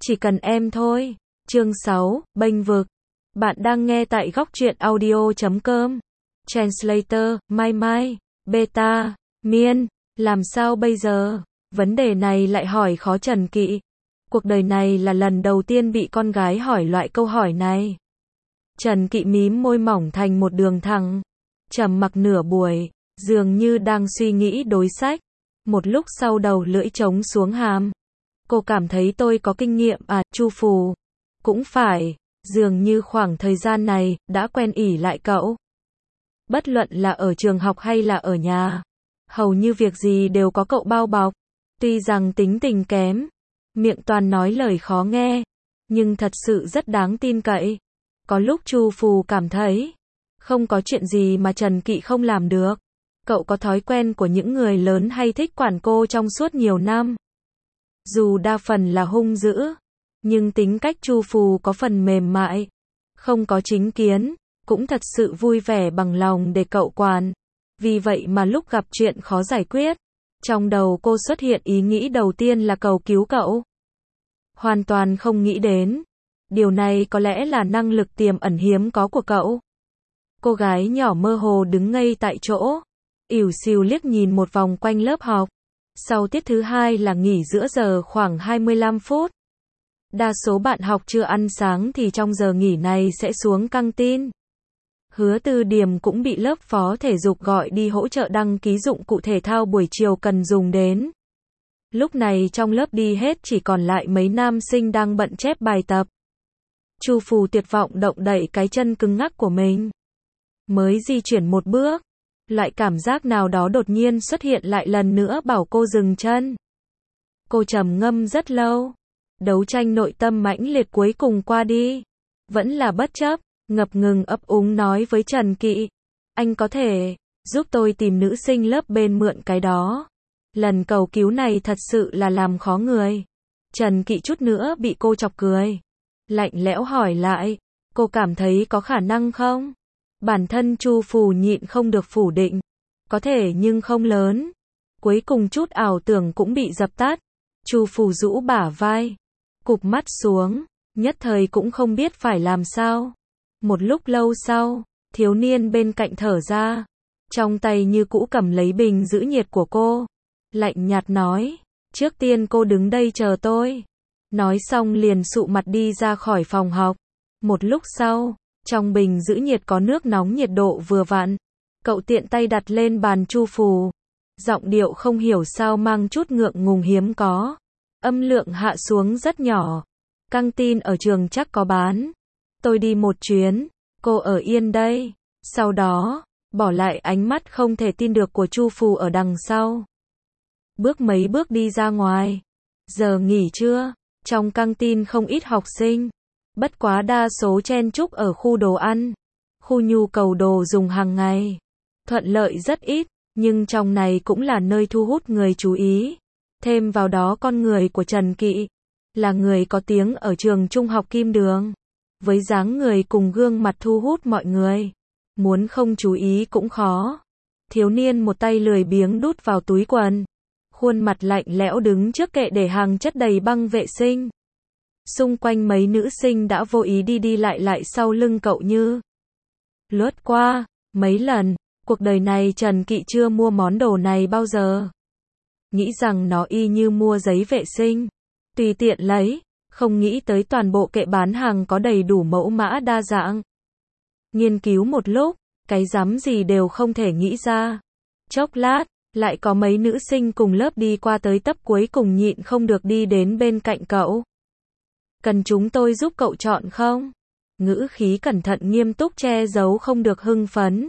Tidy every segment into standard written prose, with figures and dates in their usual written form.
Chỉ cần em thôi. Chương 6, bênh vực. Bạn đang nghe tại góc truyện audio.com. Translator, Mai Mai, Beta, Miên, làm sao bây giờ? Vấn đề này lại hỏi khó Trần Kỵ. Cuộc đời này là lần đầu tiên bị con gái hỏi loại câu hỏi này. Trần Kỵ mím môi mỏng thành một đường thẳng. Trầm mặc nửa buổi, dường như đang suy nghĩ đối sách. Một lúc sau đầu lưỡi trống xuống hàm. Cô cảm thấy tôi có kinh nghiệm à, Chu Phù. Cũng phải, dường như khoảng thời gian này, đã quen ỉ lại cậu. Bất luận là ở trường học hay là ở nhà. Hầu như việc gì đều có cậu bao bọc. Tuy rằng tính tình kém, miệng toàn nói lời khó nghe, nhưng thật sự rất đáng tin cậy. Có lúc Chu Phù cảm thấy, không có chuyện gì mà Trần Kỵ không làm được. Cậu có thói quen của những người lớn hay thích quản cô trong suốt nhiều năm. Dù đa phần là hung dữ, nhưng tính cách Chu Phù có phần mềm mại, không có chính kiến, cũng thật sự vui vẻ bằng lòng để cậu quản. Vì vậy mà lúc gặp chuyện khó giải quyết, trong đầu cô xuất hiện ý nghĩ đầu tiên là cầu cứu cậu. Hoàn toàn không nghĩ đến, điều này có lẽ là năng lực tiềm ẩn hiếm có của cậu. Cô gái nhỏ mơ hồ đứng ngây tại chỗ, ỉu xìu liếc nhìn một vòng quanh lớp học. Sau tiết thứ hai là nghỉ giữa giờ khoảng 25 phút. Đa số bạn học chưa ăn sáng thì trong giờ nghỉ này sẽ xuống căng tin. Hứa Từ Điểm cũng bị lớp phó thể dục gọi đi hỗ trợ đăng ký dụng cụ thể thao buổi chiều cần dùng đến. Lúc này trong lớp đi hết chỉ còn lại mấy nam sinh đang bận chép bài tập. Chu Phù tuyệt vọng động đậy cái chân cứng ngắc của mình. Mới di chuyển một bước, loại cảm giác nào đó đột nhiên xuất hiện lại lần nữa bảo cô dừng chân. Cô trầm ngâm rất lâu. Đấu tranh nội tâm mãnh liệt cuối cùng qua đi. Vẫn là bất chấp, ngập ngừng ấp úng nói với Trần Kỵ. Anh có thể giúp tôi tìm nữ sinh lớp bên mượn cái đó. Lần cầu cứu này thật sự là làm khó người. Trần Kỵ chút nữa bị cô chọc cười. Lạnh lẽo hỏi lại, cô cảm thấy có khả năng không? Bản thân Chu Phù nhịn không được phủ định. Có thể nhưng không lớn. Cuối cùng chút ảo tưởng cũng bị dập tắt. Chu Phù rũ bả vai, cụp mắt xuống, nhất thời cũng không biết phải làm sao. Một lúc lâu sau, thiếu niên bên cạnh thở ra, trong tay như cũ cầm lấy bình giữ nhiệt của cô. Lạnh nhạt nói, trước tiên cô đứng đây chờ tôi. Nói xong liền sụ mặt đi ra khỏi phòng học. Một lúc sau, trong bình giữ nhiệt có nước nóng nhiệt độ vừa vặn. Cậu tiện tay đặt lên bàn Chu Phù. Giọng điệu không hiểu sao mang chút ngượng ngùng hiếm có. Âm lượng hạ xuống rất nhỏ. Căng tin ở trường chắc có bán. Tôi đi một chuyến, cô ở yên đây. Sau đó, bỏ lại ánh mắt không thể tin được của Chu Phù ở đằng sau. Bước mấy bước đi ra ngoài. Giờ nghỉ trưa, trong căng tin không ít học sinh. Bất quá đa số chen chúc ở khu đồ ăn. Khu nhu cầu đồ dùng hàng ngày. Thuận lợi rất ít, nhưng trong này cũng là nơi thu hút người chú ý. Thêm vào đó con người của Trần Kỵ là người có tiếng ở trường trung học Kim Đường. Với dáng người cùng gương mặt thu hút mọi người. Muốn không chú ý cũng khó. Thiếu niên một tay lười biếng đút vào túi quần. Khuôn mặt lạnh lẽo đứng trước kệ để hàng chất đầy băng vệ sinh. Xung quanh mấy nữ sinh đã vô ý đi lại sau lưng cậu như lướt qua. Mấy lần, cuộc đời này Trần Kỵ chưa mua món đồ này bao giờ. Nghĩ rằng nó y như mua giấy vệ sinh. Tùy tiện lấy, không nghĩ tới toàn bộ kệ bán hàng có đầy đủ mẫu mã đa dạng. Nghiên cứu một lúc, cái rắm gì đều không thể nghĩ ra. Chốc lát, lại có mấy nữ sinh cùng lớp đi qua tới tấp cuối cùng nhịn không được đi đến bên cạnh cậu. Cần chúng tôi giúp cậu chọn không? Ngữ khí cẩn thận nghiêm túc che giấu không được hưng phấn.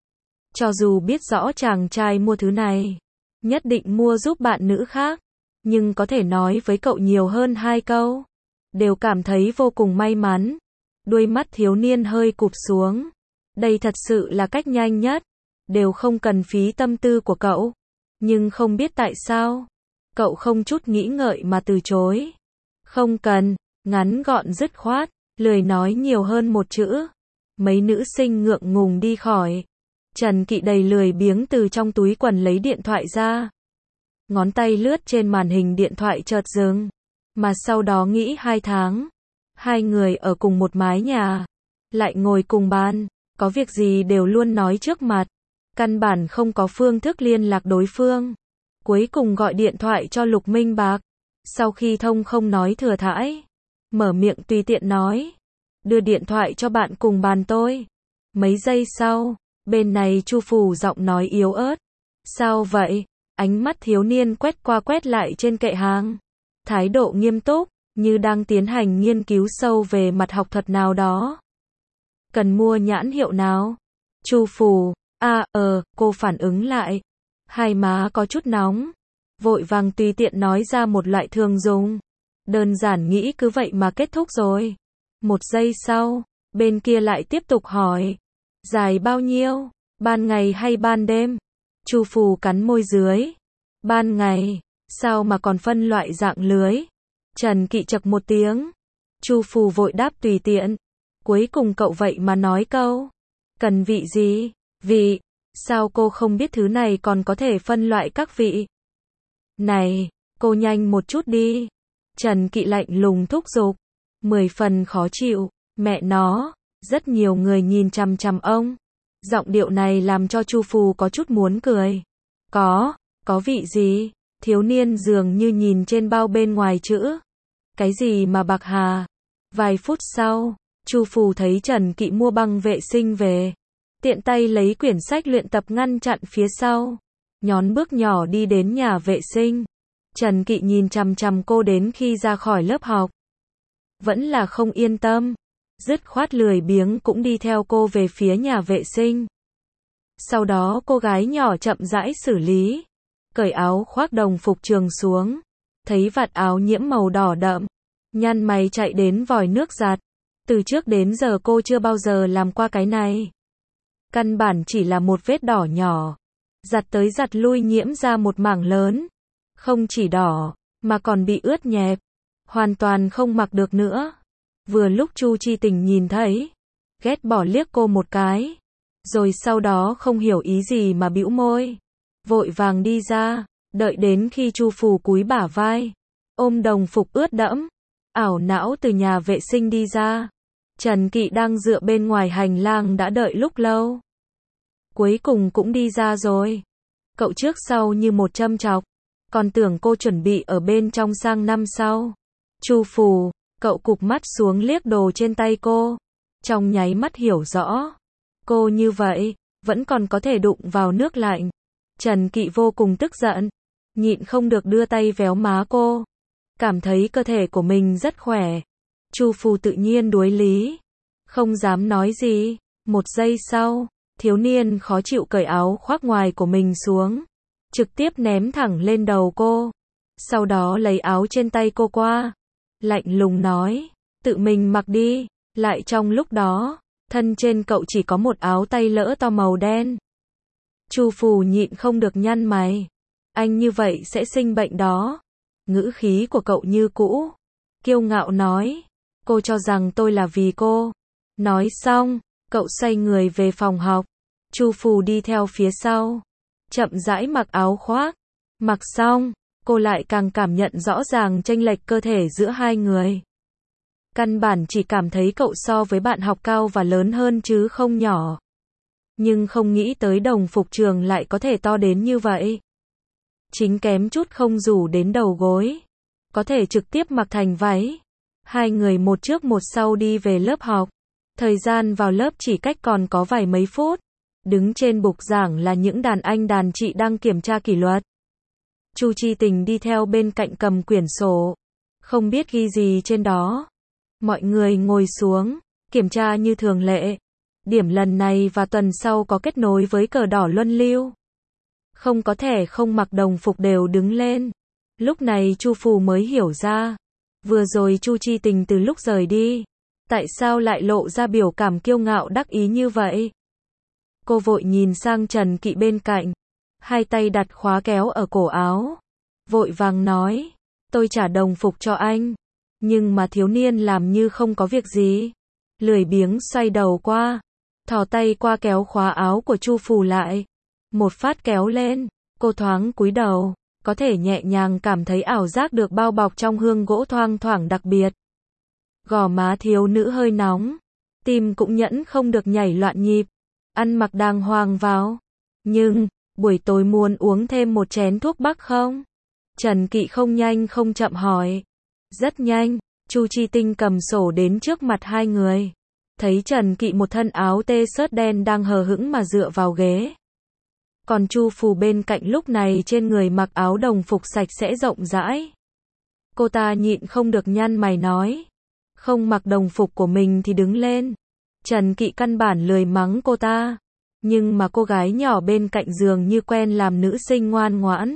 Cho dù biết rõ chàng trai mua thứ này, nhất định mua giúp bạn nữ khác, nhưng có thể nói với cậu nhiều hơn 2 câu, đều cảm thấy vô cùng may mắn. Đuôi mắt thiếu niên hơi cụp xuống. Đây thật sự là cách nhanh nhất, đều không cần phí tâm tư của cậu. Nhưng không biết tại sao, cậu không chút nghĩ ngợi mà từ chối. Không cần, ngắn gọn dứt khoát, lười nói nhiều hơn một chữ. Mấy nữ sinh ngượng ngùng đi khỏi. Trần Kỵ đầy lười biếng từ trong túi quần lấy điện thoại ra. Ngón tay lướt trên màn hình điện thoại chợt dừng. Mà sau đó nghỉ 2 tháng, hai người ở cùng một mái nhà, lại ngồi cùng bàn, có việc gì đều luôn nói trước mặt, căn bản không có phương thức liên lạc đối phương. Cuối cùng gọi điện thoại cho Lục Minh Bạc, sau khi thông không nói thừa thãi, mở miệng tùy tiện nói, đưa điện thoại cho bạn cùng bàn tôi. Mấy giây sau, bên này Chu Phù giọng nói yếu ớt, sao vậy? Ánh mắt thiếu niên quét qua quét lại trên kệ hàng, thái độ nghiêm túc, như đang tiến hành nghiên cứu sâu về mặt học thuật nào đó. Cần mua nhãn hiệu nào? Chu Phù, cô phản ứng lại. Hai má có chút nóng, vội vàng tùy tiện nói ra một loại thường dùng. Đơn giản nghĩ cứ vậy mà kết thúc rồi. Một giây sau, bên kia lại tiếp tục hỏi. Dài bao nhiêu? Ban ngày hay ban đêm? Chu Phù cắn môi dưới. Ban ngày, sao mà còn phân loại dạng lưới? Trần Kỵ chậc một tiếng. Chu Phù vội đáp tùy tiện. Cuối cùng cậu vậy mà nói câu. Cần vị gì? Vị. Sao cô không biết thứ này còn có thể phân loại các vị? Này, cô nhanh một chút đi. Trần Kỵ lạnh lùng thúc giục. 10 phần khó chịu. Mẹ nó, rất nhiều người nhìn chằm chằm ông. Giọng điệu này làm cho Chu Phù có chút muốn cười. Có vị gì? Thiếu niên dường như nhìn trên bao bên ngoài chữ. Cái gì mà bạc hà? Vài phút sau, Chu Phù thấy Trần Kỵ mua băng vệ sinh về. Tiện tay lấy quyển sách luyện tập ngăn chặn phía sau. Nhón bước nhỏ đi đến nhà vệ sinh. Trần Kỵ nhìn chằm chằm cô đến khi ra khỏi lớp học. Vẫn là không yên tâm. Dứt khoát lười biếng cũng đi theo cô về phía nhà vệ sinh. Sau đó cô gái nhỏ chậm rãi xử lý. Cởi áo khoác đồng phục trường xuống. Thấy vạt áo nhiễm màu đỏ đậm. Nhăn mày chạy đến vòi nước giặt. Từ trước đến giờ cô chưa bao giờ làm qua cái này. Căn bản chỉ là một vết đỏ nhỏ. Giặt tới giặt lui nhiễm ra một mảng lớn. Không chỉ đỏ, mà còn bị ướt nhẹp. Hoàn toàn không mặc được nữa. Vừa lúc Chu Chi Tình nhìn thấy, ghét bỏ liếc cô một cái. Rồi sau đó không hiểu ý gì mà bĩu môi. Vội vàng đi ra, đợi đến khi Chu Phù cúi bả vai. Ôm đồng phục ướt đẫm. Ảo não từ nhà vệ sinh đi ra. Trần Kỵ đang dựa bên ngoài hành lang đã đợi lúc lâu. Cuối cùng cũng đi ra rồi. Cậu trước sau như một châm chọc. Còn tưởng cô chuẩn bị ở bên trong sang năm sau. Chu Phù, cậu cụp mắt xuống liếc đồ trên tay cô. Trong nháy mắt hiểu rõ. Cô như vậy, vẫn còn có thể đụng vào nước lạnh. Trần Kỵ vô cùng tức giận. Nhịn không được đưa tay véo má cô. Cảm thấy cơ thể của mình rất khỏe. Chu Phù tự nhiên đuối lý. Không dám nói gì. Một giây sau, thiếu niên khó chịu cởi áo khoác ngoài của mình xuống. Trực tiếp ném thẳng lên đầu cô. Sau đó lấy áo trên tay cô qua. Lạnh lùng nói. Tự mình mặc đi. Lại trong lúc đó, thân trên cậu chỉ có một áo tay lỡ to màu đen. Chu Phù nhịn không được nhăn mày. Anh như vậy sẽ sinh bệnh đó. Ngữ khí của cậu như cũ. Kiêu ngạo nói. Cô cho rằng tôi là vì cô. Nói xong, cậu xoay người về phòng học. Chu Phù đi theo phía sau. Chậm rãi mặc áo khoác. Mặc xong, cô lại càng cảm nhận rõ ràng chênh lệch cơ thể giữa hai người. Căn bản chỉ cảm thấy cậu so với bạn học cao và lớn hơn chứ không nhỏ. Nhưng không nghĩ tới đồng phục trường lại có thể to đến như vậy. Chính kém chút không rủ đến đầu gối. Có thể trực tiếp mặc thành váy. Hai người một trước một sau đi về lớp học. Thời gian vào lớp chỉ cách còn có vài mấy phút. Đứng trên bục giảng là những đàn anh đàn chị đang kiểm tra kỷ luật. Chu Chi Tình đi theo bên cạnh cầm quyển sổ. Không biết ghi gì trên đó. Mọi người ngồi xuống, kiểm tra như thường lệ. Điểm lần này và tuần sau có kết nối với cờ đỏ luân lưu. Không có thể không mặc đồng phục đều đứng lên. Lúc này Chu Phù mới hiểu ra. Vừa rồi Chu Chi Tình từ lúc rời đi. Tại sao lại lộ ra biểu cảm kiêu ngạo đắc ý như vậy? Cô vội nhìn sang Trần Kỵ bên cạnh. Hai tay đặt khóa kéo ở cổ áo. Vội vàng nói. Tôi trả đồng phục cho anh. Nhưng mà thiếu niên làm như không có việc gì. Lười biếng xoay đầu qua. Thò tay qua kéo khóa áo của Chu Phù lại. Một phát kéo lên. Cô thoáng cúi đầu. có thể nhẹ nhàng cảm thấy ảo giác được bao bọc trong hương gỗ thoang thoảng đặc biệt. Gò má thiếu nữ hơi nóng, tim cũng nhẫn không được nhảy loạn nhịp, ăn mặc đàng hoàng vào. Nhưng, buổi tối muốn uống thêm một chén thuốc bắc không? Trần Kỵ không nhanh không chậm hỏi. Rất nhanh, Chu Chi Tinh cầm sổ đến trước mặt hai người. Thấy Trần Kỵ một thân áo t-shirt đen đang hờ hững mà dựa vào ghế. Còn Chu Phù bên cạnh lúc này trên người mặc áo đồng phục sạch sẽ rộng rãi. Cô ta nhịn không được nhăn mày nói. Không mặc đồng phục của mình thì đứng lên. Trần Kỵ căn bản lười mắng cô ta. Nhưng mà cô gái nhỏ bên cạnh giường như quen làm nữ sinh ngoan ngoãn.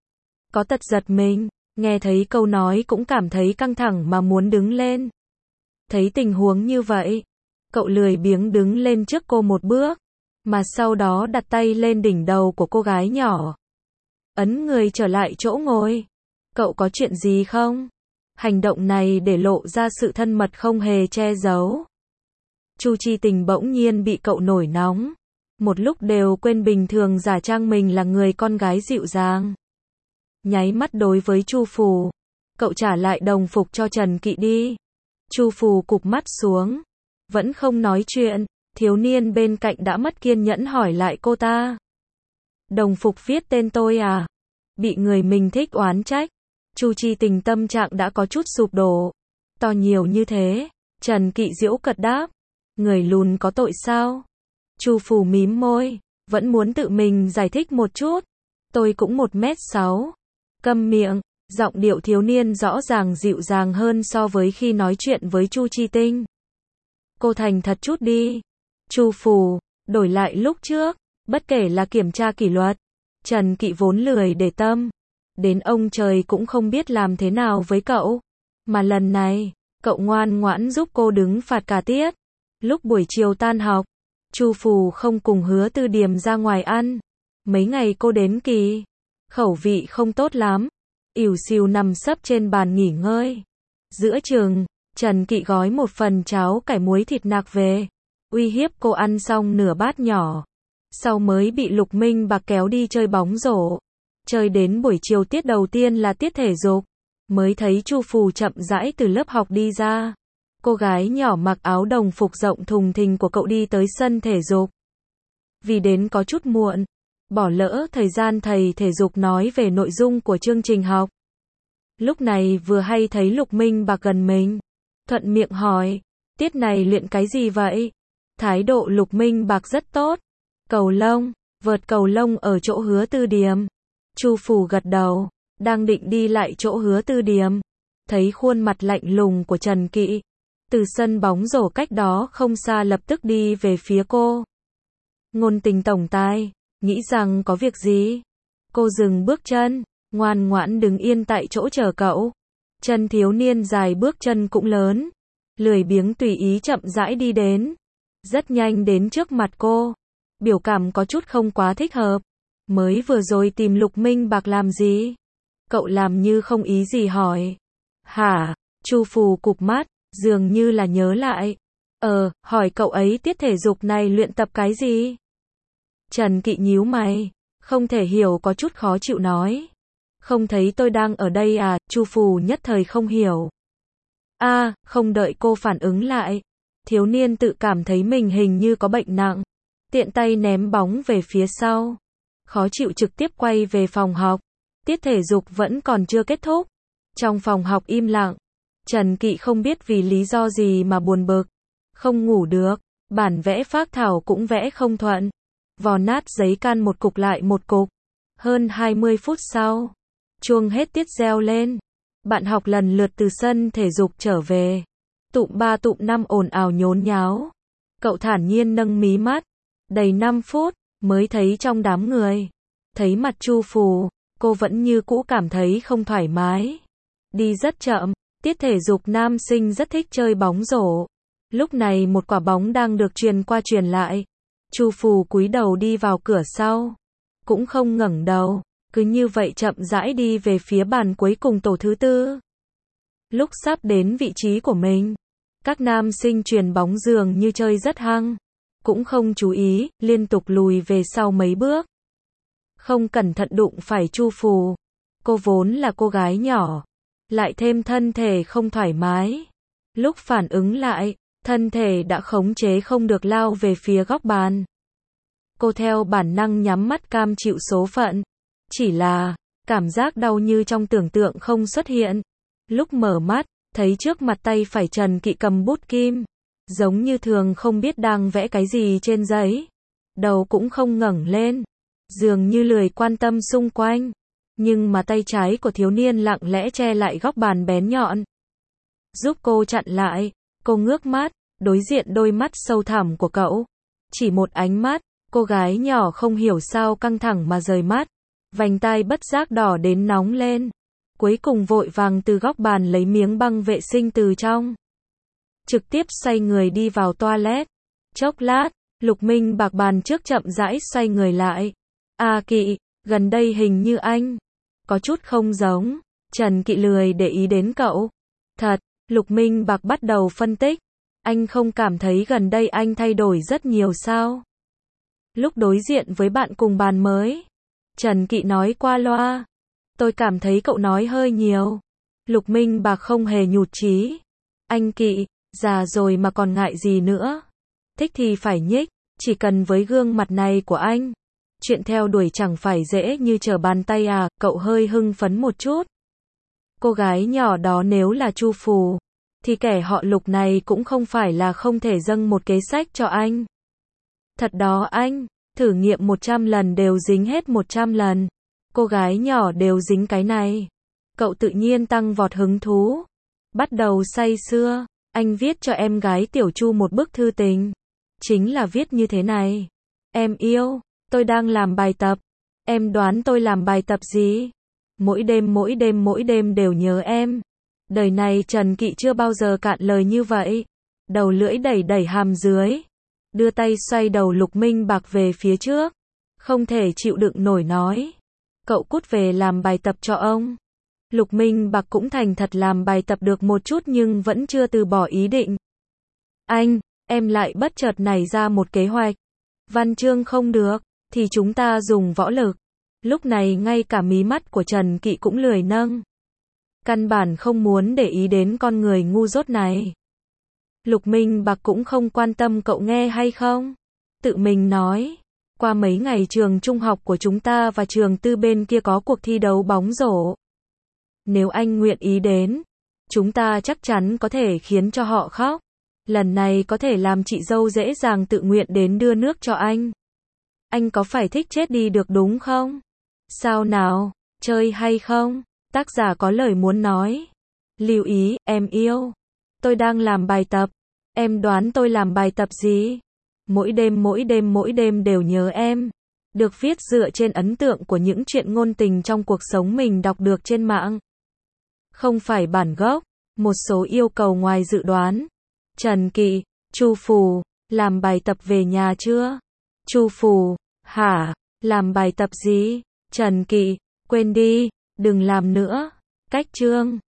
Có tật giật mình, nghe thấy câu nói cũng cảm thấy căng thẳng mà muốn đứng lên. Thấy tình huống như vậy, cậu lười biếng đứng lên trước cô một bước, mà sau đó đặt tay lên đỉnh đầu của cô gái nhỏ. Ấn người trở lại chỗ ngồi. Cậu có chuyện gì không? Hành động này để lộ ra sự thân mật không hề che giấu. Chu Chi Tình bỗng nhiên bị cậu nổi nóng. Một lúc đều quên bình thường giả trang mình là người con gái dịu dàng. Nháy mắt đối với Chu Phù. Cậu trả lại đồng phục cho Trần Kỵ đi. Chu Phù cụp mắt xuống. Vẫn không nói chuyện. Thiếu niên bên cạnh đã mất kiên nhẫn hỏi lại cô ta. Đồng phục viết tên tôi à? Bị người mình thích oán trách. Chu Chi Tình tâm trạng đã có chút sụp đổ. To nhiều như thế. Trần Kỵ giễu cợt đáp. Người lùn có tội sao? Chu Phù mím môi. Vẫn muốn tự mình giải thích một chút. Tôi cũng 1m6. Câm miệng. Giọng điệu thiếu niên rõ ràng dịu dàng hơn so với khi nói chuyện với Chu Chi Tinh. Cô thành thật chút đi. Chu Phù, đổi lại lúc trước, bất kể là kiểm tra kỷ luật, Trần Kỵ vốn lười để tâm. Đến ông trời cũng không biết làm thế nào với cậu. Mà lần này, cậu ngoan ngoãn giúp cô đứng phạt cả tiết. Lúc buổi chiều tan học, Chu Phù không cùng Hứa Tư Điềm ra ngoài ăn. Mấy ngày cô đến kỳ, khẩu vị không tốt lắm. Ỉu xìu nằm sấp trên bàn nghỉ ngơi. Giữa trường, Trần Kỵ gói một phần cháo cải muối thịt nạc về, uy hiếp cô ăn xong nửa bát nhỏ. Sau mới bị Lục Minh Bạc kéo đi chơi bóng rổ. Chơi đến buổi chiều tiết đầu tiên là tiết thể dục, mới thấy Chu Phù chậm rãi từ lớp học đi ra. Cô gái nhỏ mặc áo đồng phục rộng thùng thình của cậu đi tới sân thể dục. Vì đến có chút muộn, bỏ lỡ thời gian thầy thể dục nói về nội dung của chương trình học. Lúc này vừa hay thấy Lục Minh Bạc gần mình, thuận miệng hỏi, tiết này luyện cái gì vậy? Thái độ Lục Minh Bạc rất tốt. Cầu lông, vợt cầu lông ở chỗ Hứa Tư Điềm. Chu Phù gật đầu, đang định đi lại chỗ Hứa Tư Điềm, thấy khuôn mặt lạnh lùng của Trần Kỵ, từ sân bóng rổ cách đó không xa lập tức đi về phía cô. Ngôn tình tổng tài, nghĩ rằng có việc gì? Cô dừng bước chân, ngoan ngoãn đứng yên tại chỗ chờ cậu. Chân thiếu niên dài bước chân cũng lớn, lười biếng tùy ý chậm rãi đi đến. Rất nhanh đến trước mặt cô. Biểu cảm có chút không quá thích hợp. Mới vừa rồi tìm Lục Minh Bạc làm gì? Cậu làm như không ý gì hỏi. Hả? Chu Phù cụp mắt, dường như là nhớ lại. Hỏi cậu ấy tiết thể dục này luyện tập cái gì? Trần Kỵ nhíu mày, không thể hiểu có chút khó chịu nói. Không thấy tôi đang ở đây à? Chu Phù nhất thời không hiểu. Không đợi cô phản ứng lại. Thiếu niên tự cảm thấy mình hình như có bệnh nặng. Tiện tay ném bóng về phía sau. Khó chịu trực tiếp quay về phòng học. Tiết thể dục vẫn còn chưa kết thúc. Trong phòng học im lặng. Trần Kỵ không biết vì lý do gì mà buồn bực. Không ngủ được. Bản vẽ phác thảo cũng vẽ không thuận. Vò nát giấy can một cục lại một cục. Hơn 20 phút sau, chuông hết tiết reo lên. Bạn học lần lượt từ sân thể dục trở về. Tụm 3 tụm 5 ồn ào nhốn nháo. Cậu thản nhiên nâng mí mắt. Đầy 5 phút, mới thấy trong đám người. Thấy mặt Chu Phù, cô vẫn như cũ cảm thấy không thoải mái. Đi rất chậm, tiết thể dục nam sinh rất thích chơi bóng rổ. Lúc này một quả bóng đang được truyền qua truyền lại. Chu Phù cúi đầu đi vào cửa sau. Cũng không ngẩng đầu, cứ như vậy chậm rãi đi về phía bàn cuối cùng tổ thứ tư. Lúc sắp đến vị trí của mình, các nam sinh truyền bóng dường như chơi rất hăng. Cũng không chú ý, liên tục lùi về sau mấy bước. Không cẩn thận đụng phải Chu Phù. Cô vốn là cô gái nhỏ, lại thêm thân thể không thoải mái. Lúc phản ứng lại, thân thể đã khống chế không được lao về phía góc bàn. Cô theo bản năng nhắm mắt cam chịu số phận. Chỉ là, cảm giác đau như trong tưởng tượng không xuất hiện. Lúc mở mắt, thấy trước mặt tay phải Trần Kỵ cầm bút kim. Giống như thường không biết đang vẽ cái gì trên giấy. Đầu cũng không ngẩng lên. Dường như lười quan tâm xung quanh. Nhưng mà tay trái của thiếu niên lặng lẽ che lại góc bàn bén nhọn. Giúp cô chặn lại. Cô ngước mắt, đối diện đôi mắt sâu thẳm của cậu. Chỉ một ánh mắt, cô gái nhỏ không hiểu sao căng thẳng mà rời mắt. Vành tai bất giác đỏ đến nóng lên. Cuối cùng vội vàng từ góc bàn lấy miếng băng vệ sinh từ trong. Trực tiếp xoay người đi vào toilet. Chốc lát, Lục Minh Bạc bàn trước chậm rãi xoay người lại. À Kỵ, gần đây hình như anh có chút không giống. Trần Kỵ lười để ý đến cậu. Thật, Lục Minh Bạc bắt đầu phân tích. Anh không cảm thấy gần đây anh thay đổi rất nhiều sao? Lúc đối diện với bạn cùng bàn mới, Trần Kỵ nói qua loa. Tôi cảm thấy cậu nói hơi nhiều. Lục Minh Bạc không hề nhụt chí. Anh Kỵ, già rồi mà còn ngại gì nữa. Thích thì phải nhích, chỉ cần với gương mặt này của anh. Chuyện theo đuổi chẳng phải dễ như trở bàn tay à, cậu hơi hưng phấn một chút. Cô gái nhỏ đó nếu là Chu Phù, thì kẻ họ Lục này cũng không phải là không thể dâng một kế sách cho anh. Thật đó anh, thử nghiệm 100 lần đều dính hết 100 lần. Cô gái nhỏ đều dính cái này. Cậu tự nhiên tăng vọt hứng thú. Bắt đầu say sưa, anh viết cho em gái Tiểu Chu một bức thư tình. Chính là viết như thế này. Em yêu, tôi đang làm bài tập. Em đoán tôi làm bài tập gì? Mỗi đêm đều nhớ em. Đời này Trần Kỵ chưa bao giờ cạn lời như vậy. Đầu lưỡi đẩy hàm dưới. Đưa tay xoay đầu Lục Minh Bạc về phía trước. Không thể chịu đựng nổi nói. Cậu cút về làm bài tập cho ông. Lục Minh Bạc cũng thành thật làm bài tập được một chút nhưng vẫn chưa từ bỏ ý định. Anh, em lại bất chợt nảy ra một kế hoạch. Văn chương không được, thì chúng ta dùng võ lực. Lúc này ngay cả mí mắt của Trần Kỵ cũng lười nâng. Căn bản không muốn để ý đến con người ngu dốt này. Lục Minh Bạc cũng không quan tâm cậu nghe hay không. Tự mình nói. Qua mấy ngày trường trung học của chúng ta và trường tư bên kia có cuộc thi đấu bóng rổ. Nếu anh nguyện ý đến, chúng ta chắc chắn có thể khiến cho họ khóc. Lần này có thể làm chị dâu dễ dàng tự nguyện đến đưa nước cho anh. Anh có phải thích chết đi được đúng không? Sao nào, chơi hay không? Tác giả có lời muốn nói. Lưu ý, em yêu. Tôi đang làm bài tập. Em đoán tôi làm bài tập gì? Mỗi đêm đều nhớ em. Được viết dựa trên ấn tượng của những chuyện ngôn tình trong cuộc sống mình đọc được trên mạng. Không phải bản gốc. Một số yêu cầu ngoài dự đoán. Trần Kỵ, Chu Phù, làm bài tập về nhà chưa? Chu Phù, hả? Làm bài tập gì? Trần Kỵ, quên đi, đừng làm nữa. Cách chương